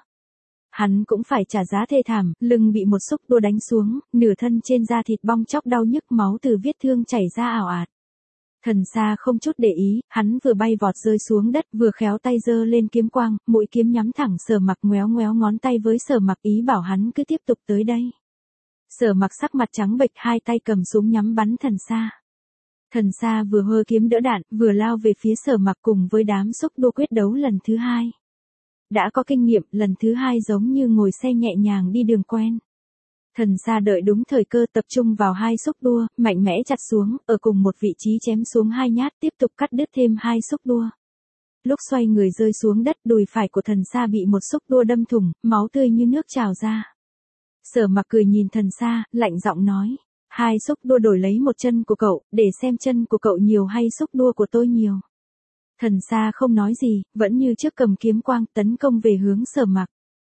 Hắn cũng phải trả giá thê thảm, lưng bị một xúc đua đánh xuống, nửa thân trên da thịt bong chóc đau nhức, máu từ vết thương chảy ra ào ạt. Thần Sa không chút để ý, hắn vừa bay vọt rơi xuống đất, vừa khéo tay giơ lên kiếm quang, mũi kiếm nhắm thẳng Sở Mặc, ngoéo ngoéo ngón tay với Sở Mặc, ý bảo hắn cứ tiếp tục tới đây. Sở Mặc sắc mặt trắng bệch, hai tay cầm súng nhắm bắn Thần Sa. Thần Sa vừa hơ kiếm đỡ đạn, vừa lao về phía Sở Mặc, cùng với đám xúc đua quyết đấu lần thứ 2. Đã có kinh nghiệm, lần thứ 2 giống như ngồi xe nhẹ nhàng đi đường quen. Thần Sa đợi đúng thời cơ, tập trung vào 2 xúc đua, mạnh mẽ chặt xuống, ở cùng một vị trí chém xuống 2 nhát, tiếp tục cắt đứt thêm 2 xúc đua. Lúc xoay người rơi xuống đất, đùi phải của Thần Sa bị một xúc đua đâm thủng, máu tươi như nước trào ra. Sở Mặc cười nhìn Thần Sa, lạnh giọng nói, 2 xúc đua đổi lấy một chân của cậu, để xem chân của cậu nhiều hay xúc đua của tôi nhiều. Thần Sa không nói gì, vẫn như trước cầm kiếm quang tấn công về hướng Sở Mặc.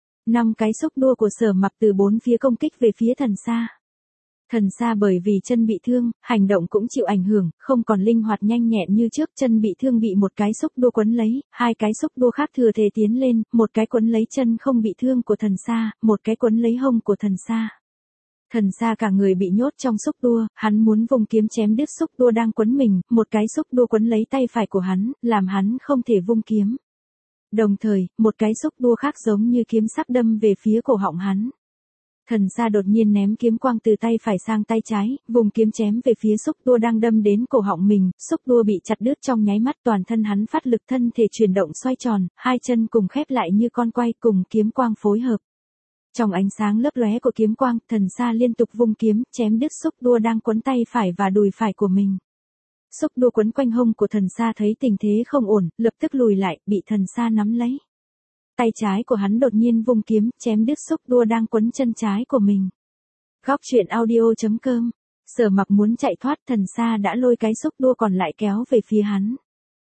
5 cái xúc đua của Sở Mặc từ 4 phía công kích về phía Thần Sa. Thần Sa bởi vì chân bị thương, hành động cũng chịu ảnh hưởng, không còn linh hoạt nhanh nhẹn như trước, chân bị thương bị một cái xúc đua quấn lấy, 2 cái xúc đua khác thừa thề tiến lên, một cái quấn lấy chân không bị thương của Thần Sa, một cái quấn lấy hông của Thần Sa. Thần Sa cả người bị nhốt trong xúc đua, hắn muốn vùng kiếm chém đứt xúc đua đang quấn mình, một cái xúc đua quấn lấy tay phải của hắn, làm hắn không thể vung kiếm. Đồng thời, một cái xúc đua khác giống như kiếm sắc đâm về phía cổ họng hắn. Thần Sa đột nhiên ném kiếm quang từ tay phải sang tay trái, vùng kiếm chém về phía xúc đua đang đâm đến cổ họng mình, xúc đua bị chặt đứt trong nháy mắt, toàn thân hắn phát lực, thân thể chuyển động xoay tròn, 2 chân cùng khép lại như con quay, cùng kiếm quang phối hợp. Trong ánh sáng lấp lóe của kiếm quang, Thần Sa liên tục vung kiếm, chém đứt xúc đua đang quấn tay phải và đùi phải của mình. Xúc đua quấn quanh hông của Thần Sa thấy tình thế không ổn, lập tức lùi lại, bị Thần Sa nắm lấy. Tay trái của hắn đột nhiên vung kiếm, chém đứt xúc đua đang quấn chân trái của mình. Góc truyện audio.com. Sở Mặc muốn chạy thoát, Thần Sa đã lôi cái xúc đua còn lại kéo về phía hắn.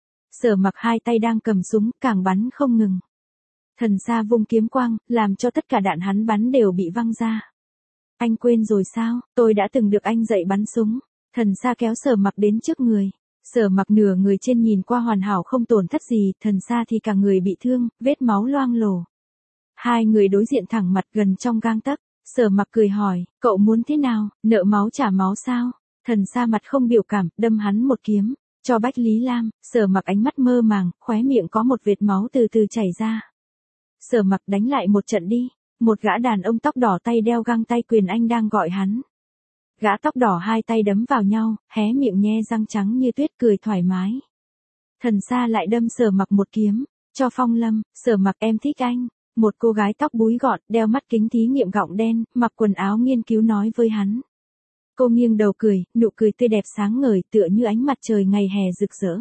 Sở Mặc 2 tay đang cầm súng, càng bắn không ngừng. Thần Sa vung kiếm quang, làm cho tất cả đạn hắn bắn đều bị văng ra. Anh quên rồi sao, tôi đã từng được anh dạy bắn súng. Thần Sa kéo Sở Mặc đến trước người. Sở Mặc nửa người trên nhìn qua hoàn hảo không tổn thất gì, Thần Sa thì cả người bị thương, vết máu loang lổ. 2 người đối diện thẳng mặt gần trong gang tấc. Sở Mặc cười hỏi, cậu muốn thế nào, nợ máu trả máu sao? Thần Sa mặt không biểu cảm, đâm hắn một kiếm. Cho Bách Lý Lam. Sở Mặc ánh mắt mơ màng, khóe miệng có một vệt máu từ từ chảy ra. Sở Mặc đánh lại một trận đi. Một gã đàn ông tóc đỏ tay đeo găng tay quyền Anh đang gọi hắn. Gã tóc đỏ 2 tay đấm vào nhau, hé miệng nhe răng trắng như tuyết, cười thoải mái. Thần Sa lại đâm Sở Mặc một kiếm. Cho Phong Lâm. Sở Mặc, em thích anh. Một cô gái tóc búi gọn, đeo mắt kính thí nghiệm gọng đen, mặc quần áo nghiên cứu nói với hắn. Cô nghiêng đầu cười, nụ cười tươi đẹp sáng ngời, tựa như ánh mặt trời ngày hè rực rỡ.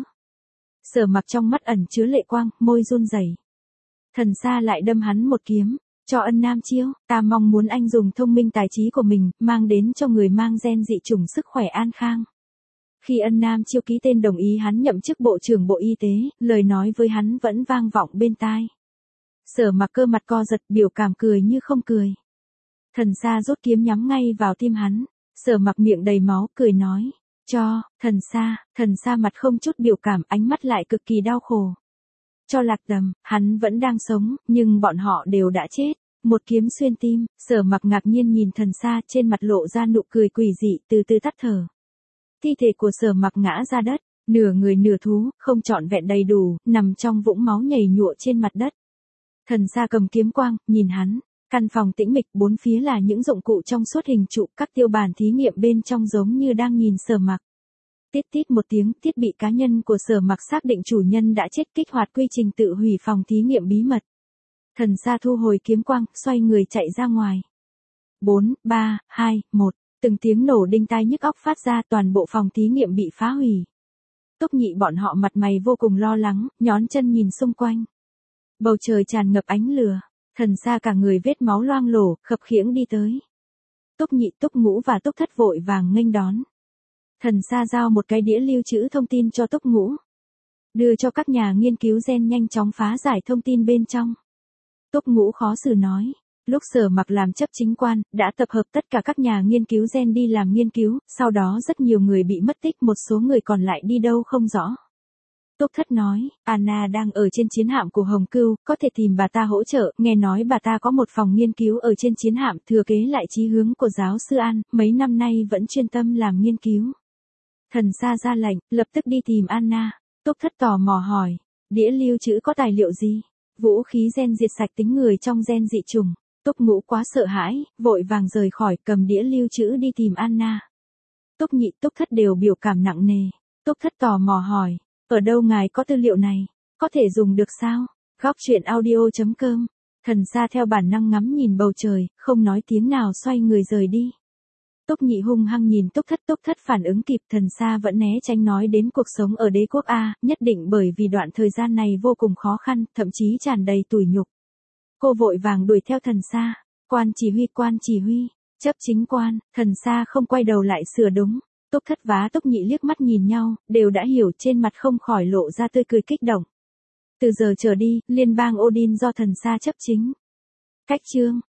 Sở Mặc trong mắt ẩn chứa lệ quang, môi run rẩy. Thần Sa lại đâm hắn một kiếm. Cho Ân Nam Chiêu, ta mong muốn anh dùng thông minh tài trí của mình, mang đến cho người mang gen dị chủng sức khỏe an khang. Khi Ân Nam Chiêu ký tên đồng ý hắn nhậm chức Bộ trưởng Bộ Y tế, lời nói với hắn vẫn vang vọng bên tai. Sở Mặc cơ mặt co giật, biểu cảm cười như không cười. Thần Sa rút kiếm nhắm ngay vào tim hắn. Sở Mặc miệng đầy máu, cười nói. Cho, Thần Sa mặt không chút biểu cảm, ánh mắt lại cực kỳ đau khổ. Cho Lạc Tầm, hắn vẫn đang sống, nhưng bọn họ đều đã chết. Một kiếm xuyên tim, Sở Mặc ngạc nhiên nhìn Thần Sa, trên mặt lộ ra nụ cười quỷ dị, từ từ tắt thở. Thi thể của Sở Mặc ngã ra đất, nửa người nửa thú, không trọn vẹn đầy đủ, nằm trong vũng máu nhầy nhụa trên mặt đất. Thần Sa cầm kiếm quang, nhìn hắn. Căn phòng tĩnh mịch, 4 phía là những dụng cụ trong suốt hình trụ, các tiêu bàn thí nghiệm bên trong giống như đang nhìn Sở Mặc. Tít tít một tiếng, thiết bị cá nhân của Sở Mặc xác định chủ nhân đã chết, kích hoạt quy trình tự hủy phòng thí nghiệm bí mật. Thần Sa thu hồi kiếm quang, xoay người chạy ra ngoài. 4, 3, 2, 1, từng tiếng nổ đinh tai nhức óc phát ra, toàn bộ phòng thí nghiệm bị phá hủy. Túc Nhị bọn họ mặt mày vô cùng lo lắng, nhón chân nhìn xung quanh. Bầu trời tràn ngập ánh lửa, Thần Sa cả người vết máu loang lổ, khập khiễng đi tới. Túc Nhị, Túc Ngũ và Túc Thất vội vàng nghênh đón. Thần Sa giao một cái đĩa lưu trữ thông tin cho Túc Ngũ. Đưa cho các nhà nghiên cứu gen nhanh chóng phá giải thông tin bên trong. Túc Ngũ khó xử nói. Lúc Sở Mặc làm chấp chính quan, đã tập hợp tất cả các nhà nghiên cứu gen đi làm nghiên cứu, sau đó rất nhiều người bị mất tích, một số người còn lại đi đâu không rõ. Túc Thất nói, Anna đang ở trên chiến hạm của Hồng Cưu, có thể tìm bà ta hỗ trợ, nghe nói bà ta có một phòng nghiên cứu ở trên chiến hạm, thừa kế lại chí hướng của giáo sư An, mấy năm nay vẫn chuyên tâm làm nghiên cứu. Thần Sa ra lệnh, lập tức đi tìm Anna. Túc Thất tò mò hỏi, đĩa lưu trữ có tài liệu gì? Vũ khí gen diệt sạch tính người trong gen dị chủng. Túc Ngũ quá sợ hãi, vội vàng rời khỏi, cầm đĩa lưu trữ đi tìm Anna. Túc Nhị, Túc Thất đều biểu cảm nặng nề. Túc Thất tò mò hỏi, ở đâu ngài có tư liệu này? Có thể dùng được sao? Góc truyện audio.com. Thần Sa theo bản năng ngắm nhìn bầu trời, không nói tiếng nào, xoay người rời đi. Túc Nhị hung hăng nhìn Túc Thất phản ứng kịp, Thần Sa vẫn né tránh nói đến cuộc sống ở đế quốc A, nhất định bởi vì đoạn thời gian này vô cùng khó khăn, thậm chí tràn đầy tủi nhục. Cô vội vàng đuổi theo Thần Sa. Quan chỉ huy, Chấp chính quan, thần xa không quay đầu lại sửa đúng. Túc Thất và Túc Nhị liếc mắt nhìn nhau, đều đã hiểu, trên mặt không khỏi lộ ra tươi cười kích động. Từ giờ trở đi, liên bang Odin do thần xa chấp chính. Cách chương